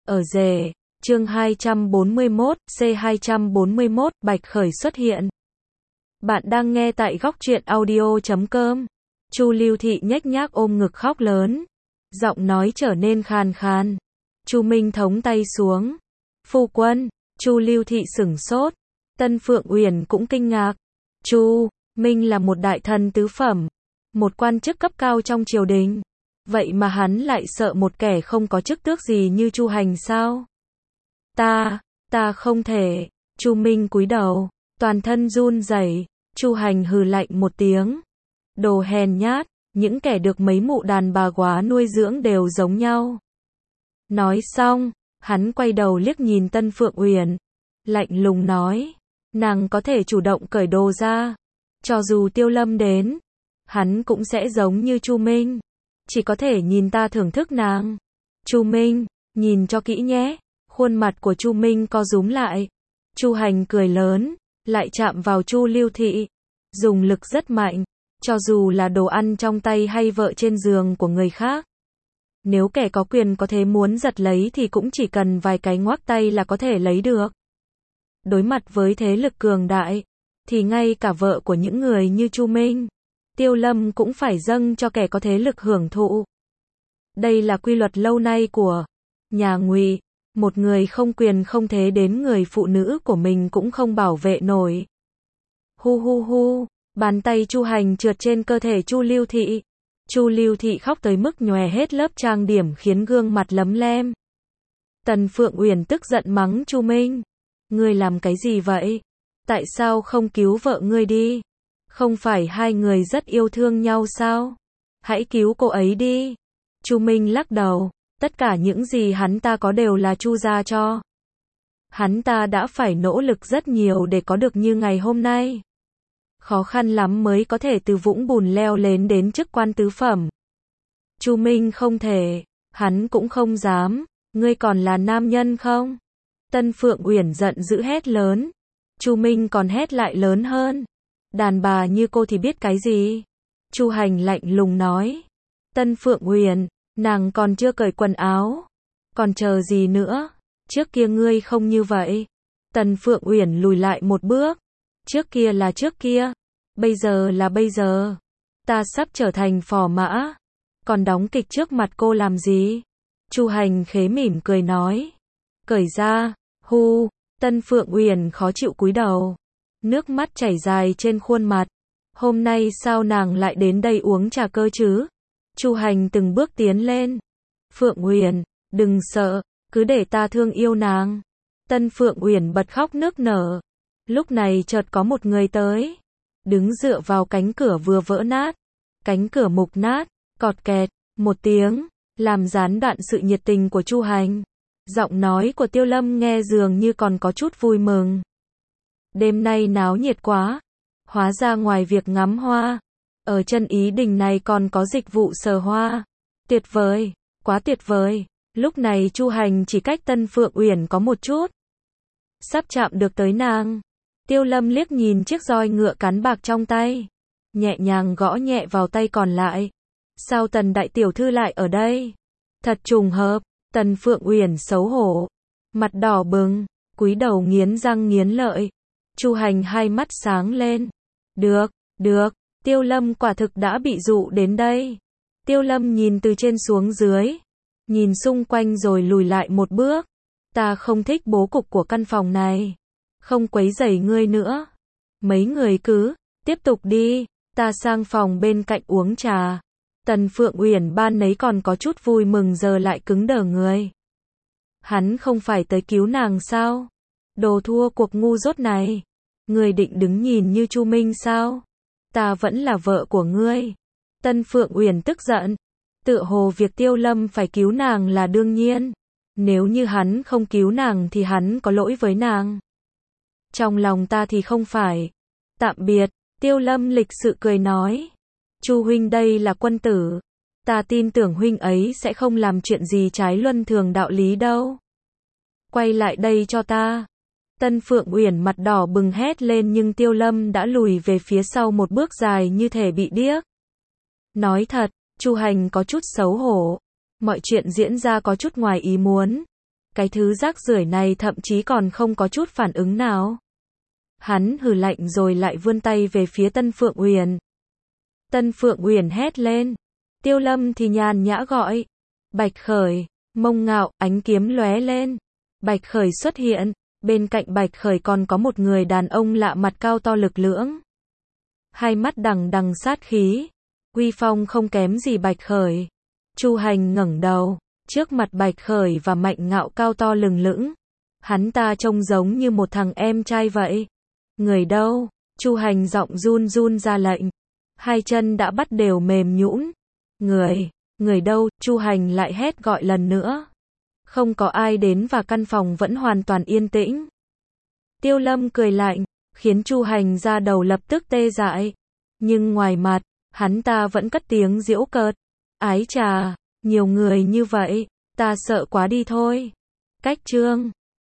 Ở rể, chương 241, C241, Bạch Khởi xuất hiện. Bạn đang nghe tại góc truyện audio.com. Chu Lưu Thị nhếch nhác ôm ngực khóc lớn. Giọng nói trở nên khàn khàn. Chu Minh thống tay xuống. Phu quân, Chu Lưu Thị sửng sốt. Tân Phượng Uyển cũng kinh ngạc. Chu Minh là một đại thần tứ phẩm, một quan chức cấp cao trong triều đình. Vậy mà hắn lại sợ một kẻ không có chức tước gì như Chu Hành sao? Ta không thể. Chu Minh cúi đầu, toàn thân run rẩy. Chu Hành hừ lạnh một tiếng. Đồ hèn nhát, những kẻ được mấy mụ đàn bà quá nuôi dưỡng đều giống nhau. Nói xong, hắn quay đầu liếc nhìn Tân Phượng Uyển, lạnh lùng nói, nàng có thể chủ động cởi đồ ra, cho dù Tiêu Lâm đến, hắn cũng sẽ giống như Chu Minh, chỉ có thể nhìn ta thưởng thức nàng. Chu Minh, nhìn cho kỹ nhé. Khuôn mặt của Chu Minh co rúm lại. Chu Hành cười lớn, lại chạm vào Chu Lưu Thị, dùng lực rất mạnh, cho dù là đồ ăn trong tay hay vợ trên giường của người khác. Nếu kẻ có quyền có thế muốn giật lấy thì cũng chỉ cần vài cái ngoắc tay là có thể lấy được. Đối mặt với thế lực cường đại, thì ngay cả vợ của những người như Chu Minh, Tiêu Lâm cũng phải dâng cho kẻ có thế lực hưởng thụ. Đây là quy luật lâu nay của nhà Ngụy, một người không quyền không thế đến người phụ nữ của mình cũng không bảo vệ nổi. Hu hu hu, bàn tay Chu Hành trượt trên cơ thể Chu Lưu Thị. Chu Lưu Thị khóc tới mức nhòe hết lớp trang điểm khiến gương mặt lấm lem. Tần Phượng Uyển tức giận mắng Chu Minh. Ngươi làm cái gì vậy? Tại sao không cứu vợ ngươi đi? Không phải hai người rất yêu thương nhau sao? Hãy cứu cô ấy đi. Chu Minh lắc đầu. Tất cả những gì hắn ta có đều là Chu gia cho. Hắn ta đã phải nỗ lực rất nhiều để có được như ngày hôm nay. Khó khăn lắm mới có thể từ vũng bùn leo lên đến chức quan tứ phẩm. Chu Minh không thể, hắn cũng không dám. Ngươi còn là nam nhân không? Tân Phượng Uyển giận dữ hét lớn. Chu Minh còn hét lại lớn hơn. Đàn bà như cô thì biết cái gì? Chu Hành lạnh lùng nói. Tân Phượng Uyển, nàng còn chưa cởi quần áo, còn chờ gì nữa? Trước kia ngươi không như vậy. Tần Phượng Uyển lùi lại một bước. Trước kia là trước kia, bây giờ là bây giờ. Ta sắp trở thành phò mã, còn đóng kịch trước mặt cô làm gì? Chu Hành khế mỉm cười nói. Cởi ra. Hu. Tân Phượng Uyển khó chịu cúi đầu, nước mắt chảy dài trên khuôn mặt. Hôm nay sao nàng lại đến đây uống trà cơ chứ? Chu Hành từng bước tiến lên. Phượng Uyển, đừng sợ, cứ để ta thương yêu nàng. Tân Phượng Uyển bật khóc nức nở. Lúc này chợt có một người tới, đứng dựa vào cánh cửa vừa vỡ nát. Cánh cửa mục nát, cọt kẹt, một tiếng, làm gián đoạn sự nhiệt tình của Chu Hành. Giọng nói của Tiêu Lâm nghe dường như còn có chút vui mừng. Đêm nay náo nhiệt quá. Hóa ra ngoài việc ngắm hoa, ở chân Ý Đình này còn có dịch vụ sờ hoa. Tuyệt vời, quá tuyệt vời. Lúc này Chu Hành chỉ cách Tân Phượng Uyển có một chút, sắp chạm được tới nàng. Tiêu Lâm liếc nhìn chiếc roi ngựa cán bạc trong tay, nhẹ nhàng gõ nhẹ vào tay còn lại. Sao Tần đại tiểu thư lại ở đây? Thật trùng hợp. Tần Phượng Uyển xấu hổ, mặt đỏ bừng, cúi đầu nghiến răng nghiến lợi. Chu Hành hai mắt sáng lên. Được, Tiêu Lâm quả thực đã bị dụ đến đây. Tiêu Lâm nhìn từ trên xuống dưới, nhìn xung quanh rồi lùi lại một bước. Ta không thích bố cục của căn phòng này, không quấy rầy ngươi nữa. Mấy người cứ tiếp tục đi, ta sang phòng bên cạnh uống trà. Tần Phượng Uyển ban nấy còn có chút vui mừng giờ lại cứng đờ người. Hắn không phải tới cứu nàng sao? Đồ thua cuộc ngu dốt này. Ngươi định đứng nhìn như Chu Minh sao? Ta vẫn là vợ của ngươi. Tân Phượng Uyển tức giận. Tựa hồ việc Tiêu Lâm phải cứu nàng là đương nhiên. Nếu như hắn không cứu nàng thì hắn có lỗi với nàng. Trong lòng ta thì không phải. Tạm biệt. Tiêu Lâm lịch sự cười nói. Chu huynh đây là quân tử. Ta tin tưởng huynh ấy sẽ không làm chuyện gì trái luân thường đạo lý đâu. Quay lại đây cho ta. Tân Phượng Uyển mặt đỏ bừng hét lên nhưng Tiêu Lâm đã lùi về phía sau một bước dài như thể bị điếc. Nói thật, Chu Hành có chút xấu hổ. Mọi chuyện diễn ra có chút ngoài ý muốn. Cái thứ rác rưởi này thậm chí còn không có chút phản ứng nào. Hắn hừ lạnh rồi lại vươn tay về phía Tân Phượng Uyển. Tân Phượng Uyển hét lên. Tiêu Lâm thì nhàn nhã gọi. Bạch Khởi, Mông Ngạo, ánh kiếm lóe lên. Bạch Khởi xuất hiện, bên cạnh Bạch Khởi còn có một người đàn ông lạ mặt cao to lực lưỡng. Hai mắt đằng đằng sát khí, uy phong không kém gì Bạch Khởi. Chu Hành ngẩng đầu, trước mặt Bạch Khởi và Mạnh Ngạo cao to lừng lững. Hắn ta trông giống như một thằng em trai vậy. Người đâu? Chu Hành giọng run run ra lệnh. Hai chân đã bắt đều mềm nhũn. Người đâu? Chu Hành lại hét gọi lần nữa. Không có ai đến và căn phòng vẫn hoàn toàn yên tĩnh. Tiêu Lâm cười lạnh, khiến Chu Hành da đầu lập tức tê dại. Nhưng ngoài mặt, hắn ta vẫn cất tiếng giễu cợt. Ái chà, nhiều người như vậy, ta sợ quá đi thôi. Cách chương